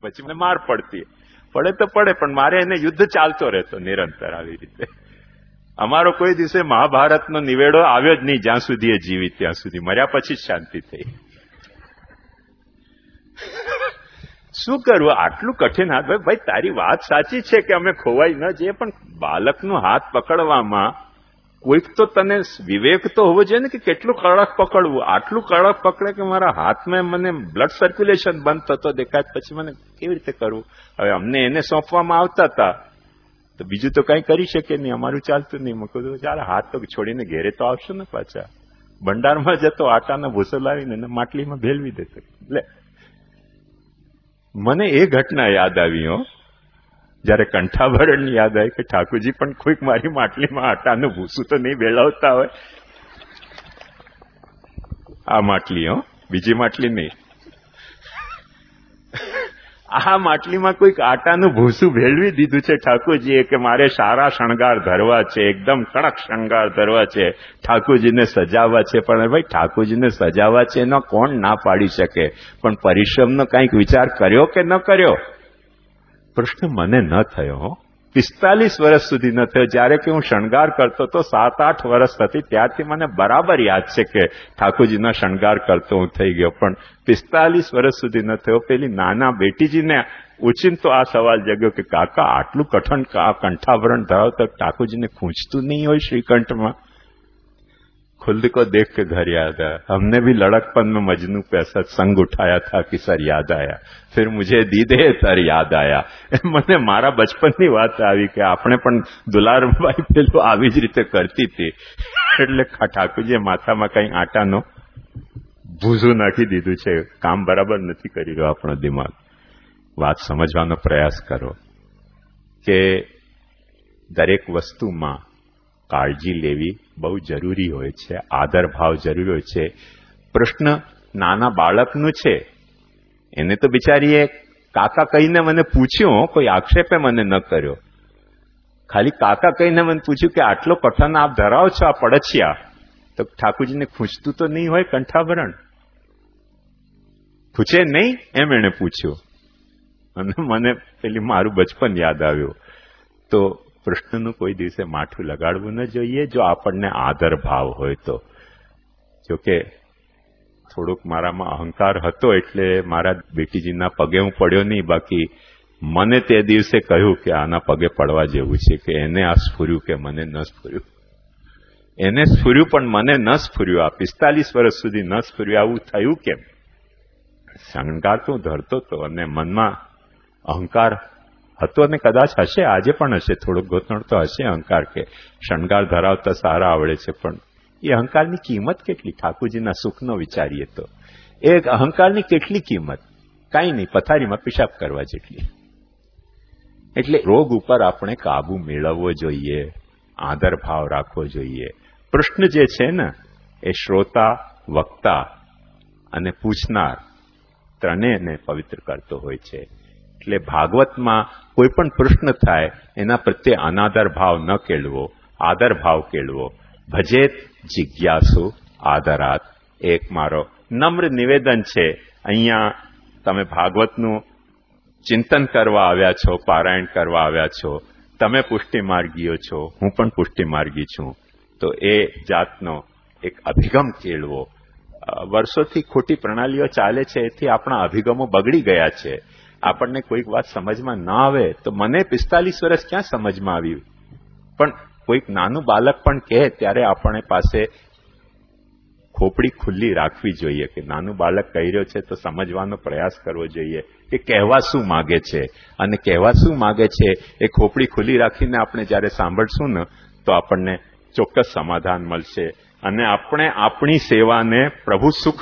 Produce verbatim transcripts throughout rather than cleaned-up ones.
પછી મને માર પડતી. પડે તો પડે, પણ મારે એને યુદ્ધ ચાલતો રહેતો નિરંતર આવી રીતે. અમારો કોઈ દિવસે મહાભારતનો નિવેડો આવ્યો જ નહીં જ્યાં સુધી એ જીવિત ત્યાં સુધી. મર્યા પછી જ શાંતિ થઈ. શું કરવું? આટલું કઠિન હાથ. ભાઈ તારી વાત સાચી છે કે અમે ખોવાઈ ન જઈએ, પણ બાળકનો હાથ પકડવામાં કોઈક તો તને વિવેક તો હોવો જોઈએ ને કે કેટલું કડક પકડવું. આટલું કડક પકડે કે મારા હાથમાં મને બ્લડ સર્ક્યુલેશન બંધ થતો દેખાય, પછી મને કેવી રીતે કરવું? હવે અમને એને સોંપવામાં આવતા હતા તો બીજું તો કઈ કરી શકે નહીં, અમારું ચાલતું નહીં. મેં કીધું ચાલ હાથ તો છોડીને ઘેરે તો આવશો ને પાછા. ભંડારમાં જતો આટાનો ભૂસો લાવીને એને માટલીમાં ભેળવી દેતો. એટલે મને એ ઘટના યાદ આવી હો, જયારે કંઠાભરણની યાદ આવી કે ઠાકોરજી પણ કોઈક મારી માટલીમાં આટાનું ભૂસું તો નહીં ભેળવતા હોય. આ માટલી હો, બીજી માટલી નહીં. આ માટલીમાં કોઈક આટાનું ભૂસું ભેળવી દીધું છે ઠાકોરજીએ કે મારે સારા શણગાર ધરવા છે, એકદમ કડક શણગાર ધરવા છે, ઠાકોરજીને સજાવવા છે. પણ ભાઈ ઠાકોરજીને સજાવવા છે એનો કોણ ના પાડી શકે? પણ પરિશ્રમનો કંઈક વિચાર કર્યો કે ન કર્યો? પ્રશ્ન મને ન થયો. પિસ્તાલીસ વર્ષ સુધી ન થયો. જ્યારે કે હું શણગાર કરતો તો સાત આઠ વર્ષ હતી, ત્યારથી મને બરાબર યાદ છે કે ઠાકોરજીના શણગાર કરતો હું થઈ ગયો. પણ પિસ્તાલીસ વર્ષ સુધી ન થયો. પેલી નાના બેટીજીને ઉચિંતો આ સવાલ જગ્યો કે કાકા આટલું કઠણ કંઠાભરણ ધરાવતો ઠાકોરજીને ખૂંચતું નહીં હોય શ્રીકંઠમાં? खुद को देख के घर याद आया, हमने भी लड़कपन में मजनू पे सत्संग उठाया था कि सर याद आया, फिर मुझे दीदे सर याद आया. મને મારા બચપનની વાત આવી કે આપણે પણ દુલારબાઈ પેલું આવી જ રીતે કરતી હતી. એટલે ઠાકોરજીએ માથામાં કઈ આટાનો ભૂસું નાખી દીધું છે. કામ બરાબર નથી કરી રહ્યો આપણો દિમાગ. વાત સમજવાનો પ્રયાસ કરો કે દરેક વસ્તુમાં કાળજી લેવી બહુ જરૂરી હોય છે, આદર ભાવ જરૂરી હોય છે. પ્રશ્ન નાના બાળકનું છે, એને તો બિચારીએ કાકા કહીને મને પૂછ્યું, કોઈ આક્ષેપે મને ન કર્યો. ખાલી કાકા કહીને મને પૂછ્યું કે આટલો કઠણ આપ ધરાવો છો આ પડછિયા, તો ઠાકોરજીને ખૂંચતું તો નહીં હોય કંઠાભરણ? ખૂંચે નહીં એમ એને પૂછ્યું. અને મને પેલી મારું બચપન યાદ આવ્યું. તો પ્રશ્નનું કોઈ દિવસે માઠું લગાડવું ન જોઈએ જો આપણને આદર ભાવ હોય તો. જોકે થોડુંક મારામાં અહંકાર હતો એટલે મારા બેટીજીના પગે હું પડ્યો નહીં, બાકી મને તે દિવસે કહ્યું કે આના પગે પડવા જેવું છે કે એને આ સ્ફુર્યું કે મને ન સ્ફુર્યું. એને સ્ફુર્યું પણ મને ન સ્ફુર્યું. આ પિસ્તાલીસ વર્ષ સુધી ન સ્ફુર્યું. આવું થયું કેમ? શણગાર તો ધરતો હતો અને મનમાં અહંકાર હતો અને કદાચ હશે, આજે પણ હશે, થોડોક ગોતણ તો હશે અહંકાર કે શણગાર ધરાવતા સારા આવડે છે. પણ એ અહંકારની કિંમત કેટલી? ઠાકોરજીના સુખનો વિચારીએ તો એ અહંકારની કેટલી કિંમત? કાંઈ નહીં, પથારીમાં પેશાબ કરવા જેટલી. એટલે રોગ ઉપર આપણે કાબુ મેળવવો જોઈએ, આદર ભાવ રાખવો જોઈએ. પ્રશ્ન જે છે ને એ શ્રોતા, વક્તા અને પૂછનાર ત્રણેયને પવિત્ર કરતો હોય છે. એટલે ભાગવતમાં કોઈ પણ પ્રશ્ન થાય એના પ્રત્યે અનાદર ભાવ ન કેળવો, આદર ભાવ કેળવો. ભજેત જિજ્ઞાસુ આદરાત. એક મારો નમ્ર નિવેદન છે, અહીંયા તમે ભાગવતનું ચિંતન કરવા આવ્યા છો, પારાયણ કરવા આવ્યા છો, તમે પુષ્ટિ માર્ગીઓ છો, હું પણ પુષ્ટિ માર્ગી છું, તો એ જાતનો એક અભિગમ કેળવો. વર્ષોથી ખોટી પ્રણાલીઓ ચાલે છે, એથી આપણા અભિગમો બગડી ગયા છે. આપણને કોઈક વાત સમજમાં ના આવે તો મને પિસ્તાલીસ વર્ષ ક્યાં સમજમાં આવ્યું, પણ કોઈક નાનું બાળક પણ કહે ત્યારે આપણે પાસે ખોપડી ખુલ્લી રાખવી જોઈએ કે નાનું બાળક કહી રહ્યો છે તો સમજવાનો પ્રયાસ કરવો જોઈએ કે કહેવા શું માગે છે. અને કહેવા શું માગે છે એ ખોપડી ખુલ્લી રાખીને આપણે જ્યારે સાંભળશું ને તો આપણને ચોક્કસ સમાધાન મળશે અને આપણે આપણી સેવાને પ્રભુ સુખ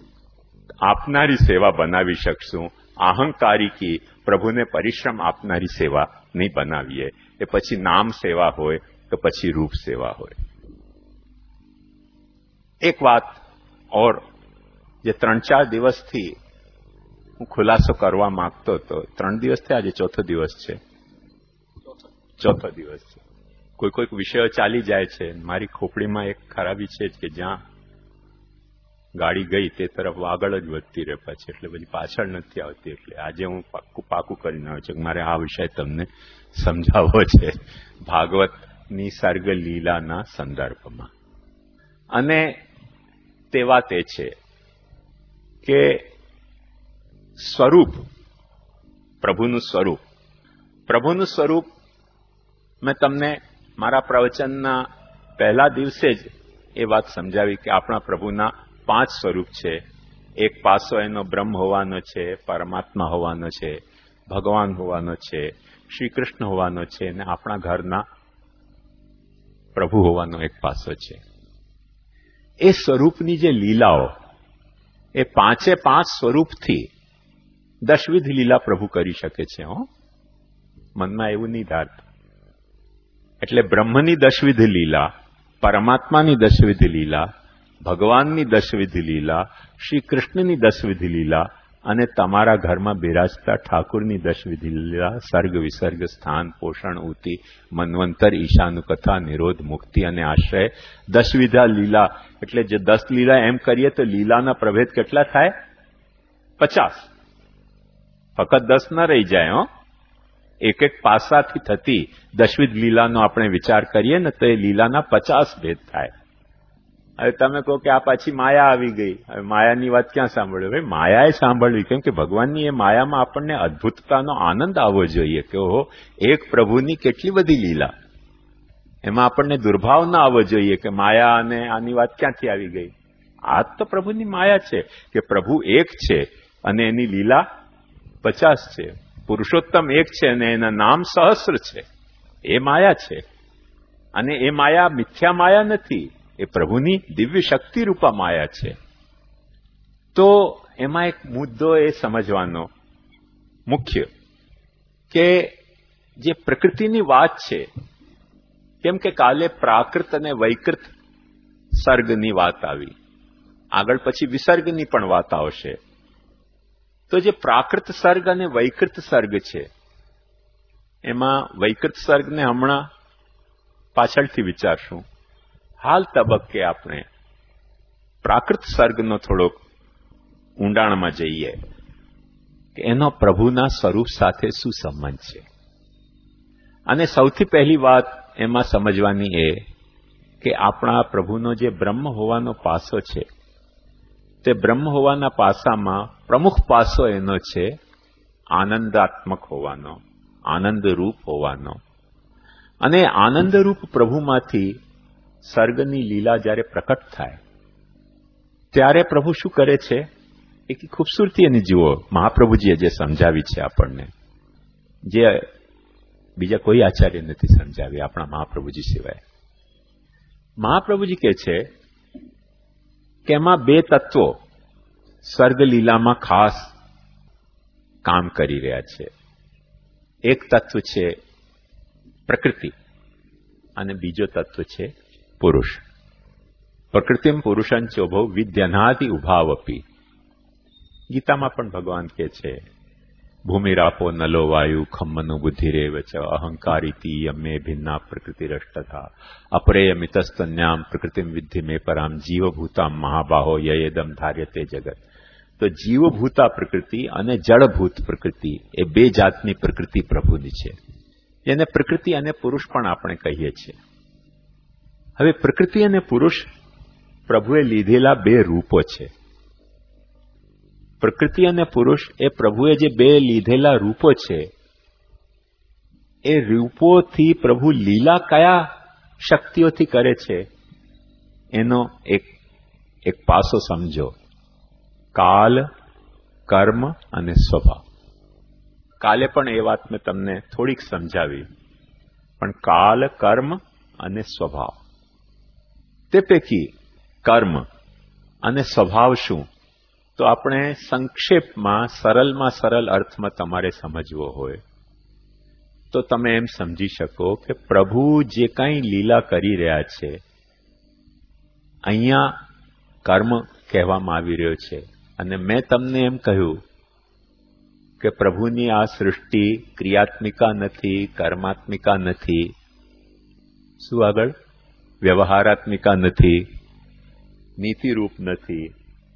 આપનારી સેવા બનાવી શકશું. અહંકારી કી પ્રભુને પરિશ્રમ આપનારી સેવા નહીં બનાવીએ. એ પછી નામ સેવા હોય કે પછી રૂપ સેવા હોય. એક વાત ઓર જે ત્રણ ચાર દિવસથી હું ખુલાસો કરવા માંગતો હતો, ત્રણ દિવસથી આજે ચોથો દિવસ છે, ચોથો દિવસ છે. કોઈ કોઈક વિષયો ચાલી જાય છે. મારી ખોપડીમાં એક ખરાબી છે કે જ્યાં ગાડી ગઈ તે તરફ આગળ જ વધતી રહે પછી, એટલે બધી પાછળ નથી આવતી. એટલે આજે હું પાકું પાકું કરીને આવ્યો છું કે મારે આ વિષય તમને સમજાવવો છે ભાગવતની સર્ગ લીલાના સંદર્ભમાં. અને તે વાત એ છે કે સ્વરૂપ, પ્રભુનું સ્વરૂપ, પ્રભુનું સ્વરૂપ મેં તમને મારા પ્રવચનના પહેલા દિવસે જ એ વાત સમજાવી કે આપણા પ્રભુના પાંચ સ્વરૂપ છે. એક પાસો એનો બ્રહ્મ હોવાનો છે, પરમાત્મા હોવાનો છે, ભગવાન હોવાનો છે, શ્રી કૃષ્ણ હોવાનો છે, અને આપણા ઘરના પ્રભુ હોવાનો એક પાસો છે. એ સ્વરૂપની જે લીલાઓ, એ પાંચે પાંચ સ્વરૂપથી દશવિધ લીલા પ્રભુ કરી શકે છે. હો, મનમાં એવું નહીં ધારતું. એટલે બ્રહ્મની દશવિધ લીલા, પરમાત્માની દશવિધ લીલા, ભગવાનની દશવિધ લીલા, શ્રી કૃષ્ણની દશવિધ લીલા અને તમારા ઘરમાં બિરાજતા ઠાકુરની દશવિધ લીલા, સર્ગ વિસર્ગ, સ્થાન, પોષણ, ઉતિ, મન્વંતર, ઈશાનુકથા, નિરોધ, મુક્તિ અને આશ્રય, દશવિધા લીલા. એટલે જે દસ લીલા એમ કરીએ તો લીલાના પ્રભેદ કેટલા થાય? પચાસ. ફક્ત દસ ન રહી જાય. હો, એક એક પાસાથી થતી દશવિધ લીલાનો આપણે વિચાર કરીએ ને તો એ લીલાના પચાસ ભેદ થાય. હવે તમે કહો કે આ પાછી માયા આવી ગઈ. હવે માયાની વાત ક્યાં સાંભળ્યો? ભાઈ, માયાએ સાંભળવી, કેમ કે ભગવાનની એ માયામાં આપણને અદભુતતાનો આનંદ આવવો જોઈએ કે ઓહો, એક પ્રભુની કેટલી બધી લીલા. એમાં આપણને દુર્ભાવ ના આવવો જોઈએ કે માયા અને આની વાત ક્યાંથી આવી ગઈ. આ તો પ્રભુની માયા છે કે પ્રભુ એક છે અને એની લીલા પચાસ છે. પુરુષોત્તમ એક છે અને એના નામ સહસ્ર છે. એ માયા છે. અને એ માયા મિથ્યા માયા નથી, એ પ્રભુની દિવ્ય શક્તિ રૂપા માયા છે. તો એમાં એક મુદ્દો એ સમજવાનો મુખ્ય કે જે પ્રકૃતિની વાત છે, કેમ કે કાલે પ્રાકૃત અને વૈકૃત સર્ગની વાત આવી, આગળ પછી વિસર્ગની પણ વાત આવશે. તો જે પ્રાકૃત સર્ગ અને વૈકૃત સર્ગ છે, એમાં વૈકૃત સર્ગને હમણાં પાછળથી વિચારશું. હાલ તબક્કે આપણે પ્રાકૃત સર્ગનો થોડોક ઊંડાણમાં જઈએ કે એનો પ્રભુના સ્વરૂપ સાથે શું સંબંધ છે. અને સૌથી પહેલી વાત એમાં સમજવાની એ કે આપણા પ્રભુનો જે બ્રહ્મ હોવાનો પાસો છે, તે બ્રહ્મ હોવાના પાસામાં પ્રમુખ પાસો એનો છે આનંદાત્મક હોવાનો, આનંદરૂપ હોવાનો. અને આનંદરૂપ પ્રભુમાંથી સર્ગની લીલા જ્યારે પ્રકટ થાય ત્યારે પ્રભુ શું કરે છે? એક ખૂબસૂરતી એની જુઓ, મહાપ્રભુજીએ જે સમજાવી છે આપણને, જે બીજા કોઈ આચાર્ય નથી સમજાવી આપણા મહાપ્રભુજી સિવાય. મહાપ્રભુજી કહે છે કે એમાં બે તત્વો સર્ગલીલામાં ખાસ કામ કરી રહ્યા છે. એક તત્વ છે પ્રકૃતિ અને બીજો તત્વ છે પુરુષ. પ્રકૃતિમ પુરુષં ચોભો વિદ્યનાદિ ઉભાવપી. ગીતામાં પણ ભગવાન કહે છે ભૂમિરાપો નલો વાયુ ખમ્મનો બુદ્ધિરેવ ચ અહંકારિતી યમે ભિન્ના પ્રકૃતિરષ્ટથા અપરેયમિતસ્તન્યામ પ્રકૃતિમ વિદ્ધિ મે પરામ જીવભૂતામ મહાબાહો યયેદમ ધાર્યતે જગત. તો જીવભૂતા પ્રકૃતિ અને જળભૂત પ્રકૃતિ એ બે જાતની પ્રકૃતિ પ્રભુની છે, જેને પ્રકૃતિ અને પુરુષ પણ આપણે કહીએ છીએ. હવે પ્રકૃતિ અને પુરુષ પ્રભુએ લીધેલા બે રૂપો છે. પ્રકૃતિ અને પુરુષ એ પ્રભુએ જે બે લીધેલા રૂપો છે, એ રૂપોથી પ્રભુ લીલા કયા શક્તિઓથી કરે છે એનો એક એક પાસો સમજો. કાલ, કર્મ અને સ્વભાવ. કાલે પણ એ વાત મેં તમને થોડીક સમજાવી, પણ કાલ, કર્મ અને સ્વભાવ, તે પૈકી કર્મ અને સ્વભાવ શું, તો આપણે સંક્ષેપમાં સરળમાં સરળ અર્થમાં તમારે સમજવો હોય તો તમે એમ સમજી શકો કે પ્રભુ જે કંઈ લીલા કરી રહ્યા છે, અહીંયા કર્મ કહેવામાં આવી રહ્યો છે. અને મેં તમને એમ કહ્યું કે પ્રભુની આ સૃષ્ટિ ક્રિયાત્મિકા નથી, કર્માત્મિકા નથી, શું આગળ વ્યવહારાત્મિકા નથી, નીતિરૂપ નથી,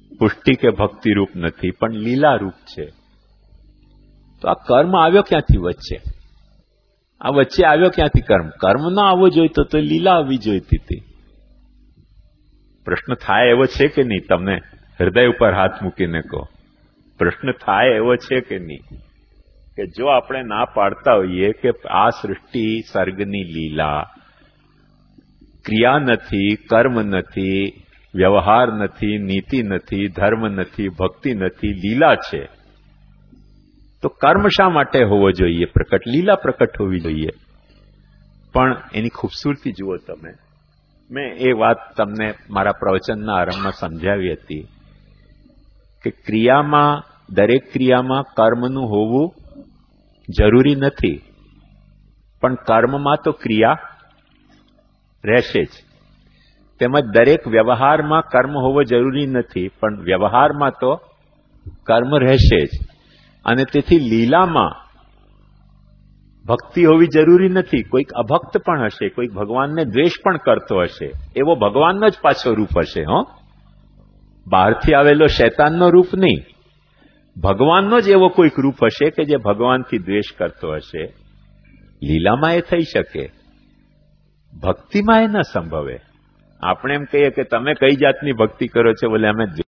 પુષ્ટિ કે ભક્તિ રૂપ નથી, પણ લીલા રૂપ છે. તો આ કર્મ આવ્યો ક્યાંથી વચ્ચે? આ વચ્ચે આવ્યો ક્યાંથી કર્મ? કર્મ ના આવવો જોઈતો તો લીલા આવવી જોઈતી હતી. પ્રશ્ન થાય એવો છે કે નહીં? તમને હૃદય ઉપર હાથ મૂકીને કહો, પ્રશ્ન થાય એવો છે કે નહીં? કે જો આપણે ના પાડતા હોઈએ કે આ સૃષ્ટિ સર્ગની લીલા, ક્રિયા નથી, કર્મ નથી, વ્યવહાર નથી, નીતિ નથી, ધર્મ નથી, ભક્તિ નથી, લીલા છે, તો કર્મ શા માટે હોવો જોઈએ પ્રકટ? લીલા પ્રકટ હોવી જોઈએ. પણ એની ખૂબસૂરતી જુઓ તમે. મેં એ વાત તમને મારા પ્રવચનના આરંભમાં સમજાવી હતી કે ક્રિયામાં, દરેક ક્રિયામાં કર્મનું હોવું જરૂરી નથી, પણ કર્મમાં તો ક્રિયા રહેશે જ. તેમજ દરેક વ્યવહારમાં કર્મ હોવો જરૂરી નથી, પણ વ્યવહારમાં તો કર્મ રહેશે જ. અને તેથી લીલામાં ભક્તિ હોવી જરૂરી નથી. કોઈક અભક્ત પણ હશે, કોઈક ભગવાનને દ્વેષ પણ કરતો હશે, એવો ભગવાનનો જ પાછો રૂપ હશે. હો, બહારથી આવેલો શૈતાનનો રૂપ નહીં, ભગવાનનો જ એવો કોઈક રૂપ હશે કે જે ભગવાનથી દ્વેષ કરતો હશે. લીલામાં એ થઈ શકે, ભક્તિમાં એ ન સંભવે. આપણે એમ કહીએ કે તમે કઈ જાતની ભક્તિ કરો છો? બોલે અમે